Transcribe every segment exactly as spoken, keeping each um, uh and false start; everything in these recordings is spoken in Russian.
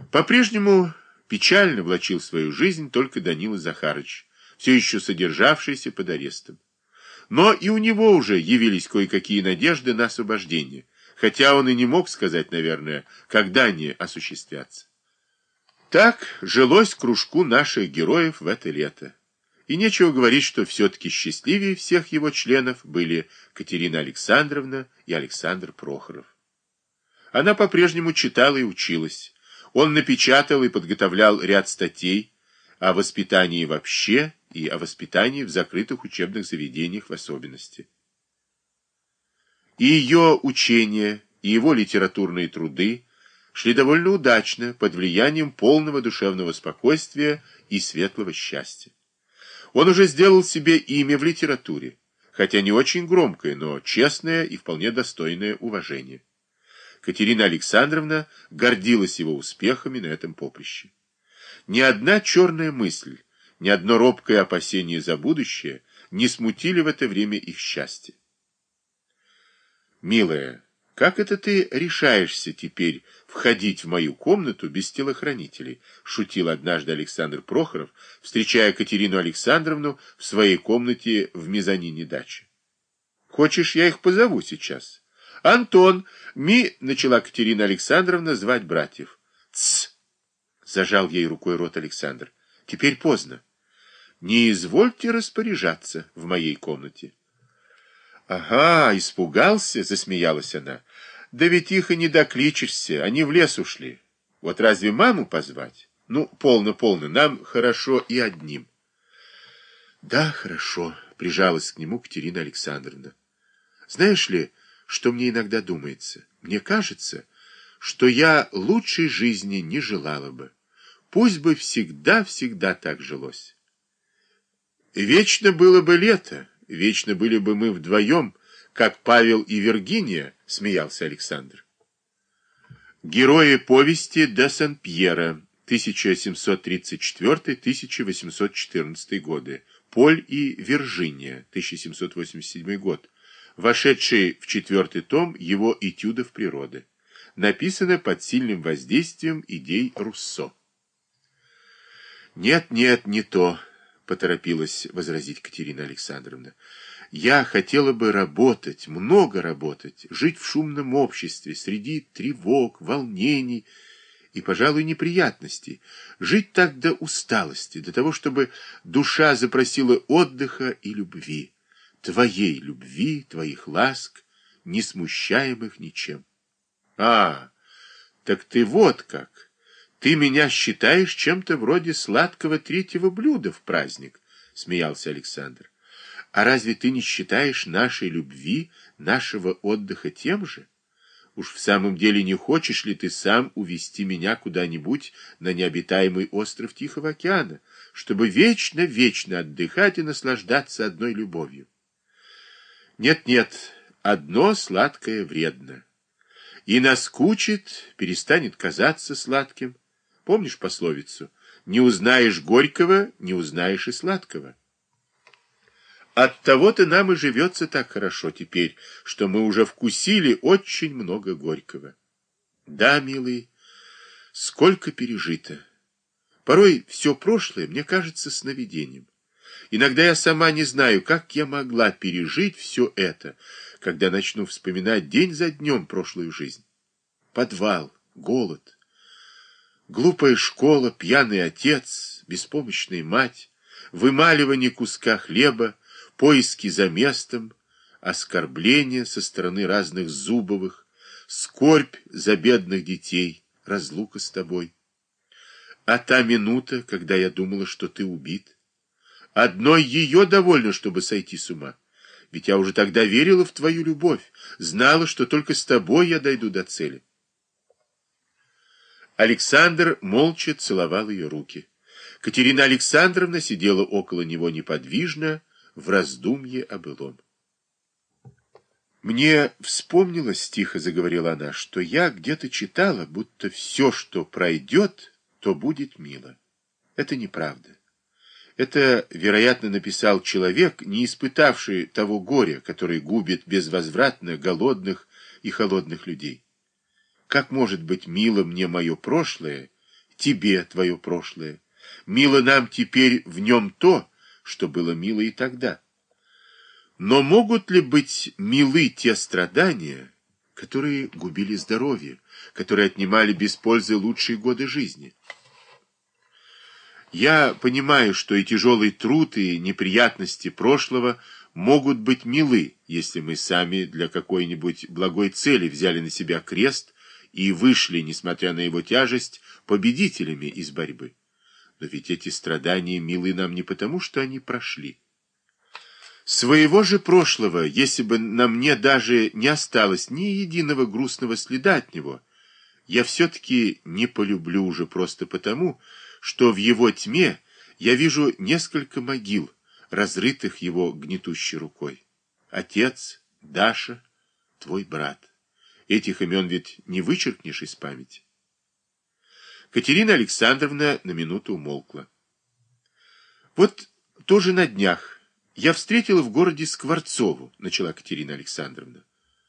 По-прежнему печально влачил свою жизнь только Данила Захарыч, все еще содержавшийся под арестом. Но и у него уже явились кое-какие надежды на освобождение, хотя он и не мог сказать, наверное, когда они осуществятся. Так жилось кружку наших героев в это лето. И нечего говорить, что все-таки счастливее всех его членов были Катерина Александровна и Александр Прохоров. Она по-прежнему читала и училась. Он напечатал и подготовлял ряд статей о воспитании вообще и о воспитании в закрытых учебных заведениях в особенности. И ее учения, и его литературные труды шли довольно удачно под влиянием полного душевного спокойствия и светлого счастья. Он уже сделал себе имя в литературе, хотя не очень громкое, но честное и вполне достойное уважения. Катерина Александровна гордилась его успехами на этом поприще. Ни одна черная мысль, ни одно робкое опасение за будущее не смутили в это время их счастье. «Милая, как это ты решаешься теперь входить в мою комнату без телохранителей?» — шутил однажды Александр Прохоров, встречая Катерину Александровну в своей комнате в мезонине дачи. «Хочешь, я их позову сейчас?» «Антон, ми...» — начала Катерина Александровна звать братьев. «Тсс!» — зажал ей рукой рот Александр. «Теперь поздно. Не извольте распоряжаться в моей комнате». «Ага, испугался?» — засмеялась она. «Да ведь их и не докличешься, они в лес ушли. Вот разве маму позвать? Ну, полно-полно, нам хорошо и одним». «Да, хорошо», — прижалась к нему Катерина Александровна. «Знаешь ли, что мне иногда думается? Мне кажется, что я лучшей жизни не желала бы. Пусть бы всегда-всегда так жилось. Вечно было бы лето, вечно были бы мы вдвоем, как Павел и Виргиния», — смеялся Александр. Герои повести де Сен-Пьера, тысяча семьсот тридцать четвёртый — тысяча восемьсот четырнадцатый годы, Поль и Виржиния, тысяча семьсот восемьдесят седьмой год, вошедший в четвертый том его «Этюдов природы», написано под сильным воздействием идей Руссо. «Нет, нет, не то», — поторопилась возразить Катерина Александровна. «Я хотела бы работать, много работать, жить в шумном обществе, среди тревог, волнений и, пожалуй, неприятностей, жить так до усталости, до того, чтобы душа запросила отдыха и любви. Твоей любви, твоих ласк, не смущаемых ничем». «А, так ты вот как! Ты меня считаешь чем-то вроде сладкого третьего блюда в праздник», — смеялся Александр. «А разве ты не считаешь нашей любви, нашего отдыха тем же? Уж в самом деле не хочешь ли ты сам увезти меня куда-нибудь на необитаемый остров Тихого океана, чтобы вечно-вечно отдыхать и наслаждаться одной любовью?» «Нет-нет, одно сладкое вредно. И наскучит, перестанет казаться сладким. Помнишь пословицу? Не узнаешь горького, не узнаешь и сладкого. Оттого-то нам и живется так хорошо теперь, что мы уже вкусили очень много горького. Да, милый, сколько пережито. Порой все прошлое мне кажется сновидением. Иногда я сама не знаю, как я могла пережить все это, когда начну вспоминать день за днем прошлую жизнь. Подвал, голод, глупая школа, пьяный отец, беспомощная мать, вымаливание куска хлеба, поиски за местом, оскорбления со стороны разных Зубовых, скорбь за бедных детей, разлука с тобой. А та минута, когда я думала, что ты убит, одной ее довольно, чтобы сойти с ума. Ведь я уже тогда верила в твою любовь, знала, что только с тобой я дойду до цели. Александр молча целовал ее руки. Катерина Александровна сидела около него неподвижно, в раздумье о былом. «Мне вспомнилось, — тихо заговорила она, — что я где-то читала, будто все, что пройдет, то будет мило. Это неправда. Это, вероятно, написал человек, не испытавший того горя, который губит безвозвратно голодных и холодных людей. Как может быть мило мне мое прошлое, тебе твое прошлое. Мило нам теперь в нем то, что было мило и тогда. Но могут ли быть милы те страдания, которые губили здоровье, которые отнимали без пользы лучшие годы жизни? Я понимаю, что и тяжелый труд, и неприятности прошлого могут быть милы, если мы сами для какой-нибудь благой цели взяли на себя крест и вышли, несмотря на его тяжесть, победителями из борьбы. Но ведь эти страдания милы нам не потому, что они прошли. Своего же прошлого, если бы на мне даже не осталось ни единого грустного следа от него, я все-таки не полюблю уже просто потому, что в его тьме я вижу несколько могил, разрытых его гнетущей рукой. Отец, Даша, твой брат. Этих имен ведь не вычеркнешь из памяти. Катерина Александровна на минуту умолкла. Вот тоже на днях я встретила в городе Скворцову, начала Катерина Александровна.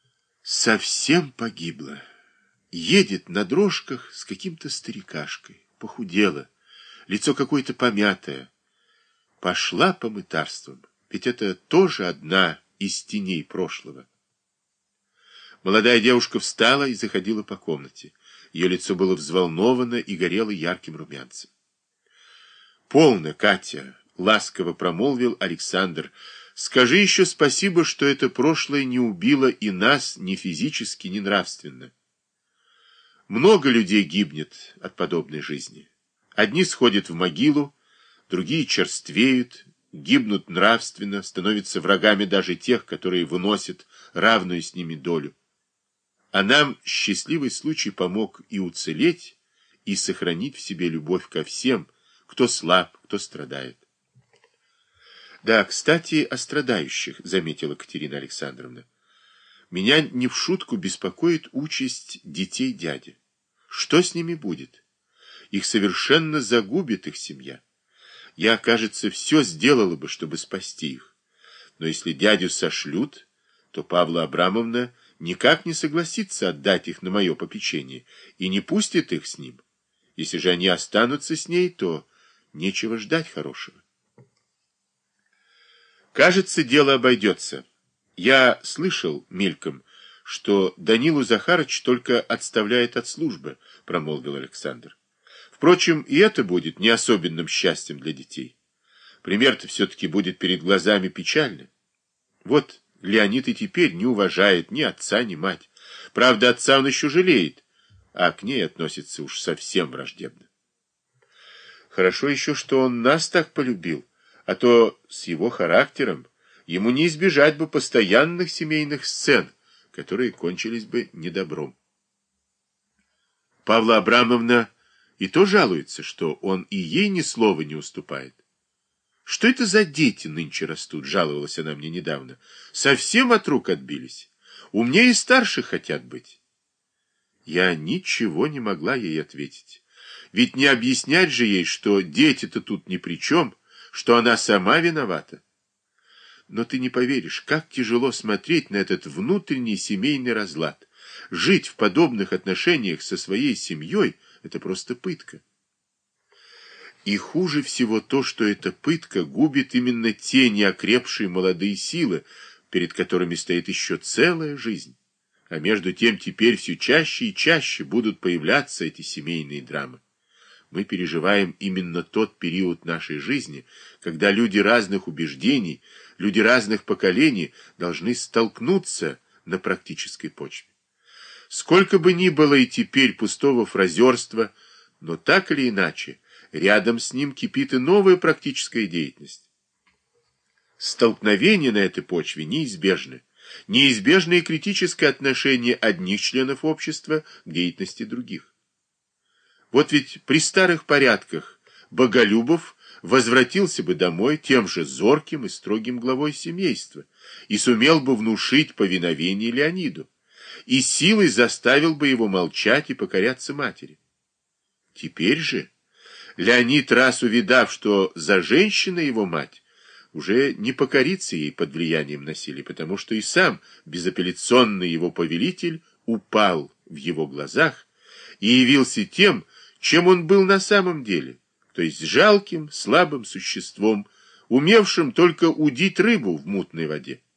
Совсем погибла. Едет на дрожках с каким-то старикашкой. Похудела. Лицо какое-то помятое. Пошла по мытарствам. Ведь это тоже одна из теней прошлого. Молодая девушка встала и заходила по комнате. Ее лицо было взволновано и горело ярким румянцем. «Полно, Катя!» — ласково промолвил Александр. «Скажи еще спасибо, что это прошлое не убило и нас ни физически, ни нравственно. Много людей гибнет от подобной жизни. Одни сходят в могилу, другие черствеют, гибнут нравственно, становятся врагами даже тех, которые выносят равную с ними долю. А нам счастливый случай помог и уцелеть, и сохранить в себе любовь ко всем, кто слаб, кто страдает». «Да, кстати, о страдающих», — заметила Катерина Александровна. «Меня не в шутку беспокоит участь детей дяди. Что с ними будет? Их совершенно загубит их семья. Я, кажется, все сделала бы, чтобы спасти их. Но если дядю сошлют, то Павла Абрамовна никак не согласится отдать их на мое попечение и не пустит их с ним. Если же они останутся с ней, то нечего ждать хорошего. Кажется, дело обойдется. Я слышал мельком, что Данилу Захарыч только отставляет от службы, промолвил Александр. Впрочем, и это будет не особенным счастьем для детей. Пример-то все-таки будет перед глазами печальный. Вот Леонид и теперь не уважает ни отца, ни мать. Правда, отца он еще жалеет, а к ней относится уж совсем враждебно. Хорошо еще, что он нас так полюбил, а то с его характером ему не избежать бы постоянных семейных сцен, которые кончились бы недобром. Павла Абрамовна и то жалуется, что он и ей ни слова не уступает. Что это за дети нынче растут, жаловалась она мне недавно. Совсем от рук отбились. Умнее старших хотят быть. Я ничего не могла ей ответить. Ведь не объяснять же ей, что дети-то тут ни при чем, что она сама виновата. Но ты не поверишь, как тяжело смотреть на этот внутренний семейный разлад. Жить в подобных отношениях со своей семьей — это просто пытка. И хуже всего то, что эта пытка губит именно те неокрепшие молодые силы, перед которыми стоит еще целая жизнь. А между тем теперь все чаще и чаще будут появляться эти семейные драмы. Мы переживаем именно тот период нашей жизни, когда люди разных убеждений, люди разных поколений должны столкнуться на практической почве. Сколько бы ни было и теперь пустого фразерства, но так или иначе, рядом с ним кипит и новая практическая деятельность. Столкновения на этой почве неизбежны. Неизбежно и критическое отношение одних членов общества к деятельности других. Вот ведь при старых порядках Боголюбов возвратился бы домой тем же зорким и строгим главой семейства и сумел бы внушить повиновение Леониду, и силой заставил бы его молчать и покоряться матери. Теперь же Леонид, раз увидав, что за женщиной его мать, уже не покорится ей под влиянием насилия, потому что и сам безапелляционный его повелитель упал в его глазах и явился тем, чем он был на самом деле, то есть жалким, слабым существом, умевшим только удить рыбу в мутной воде.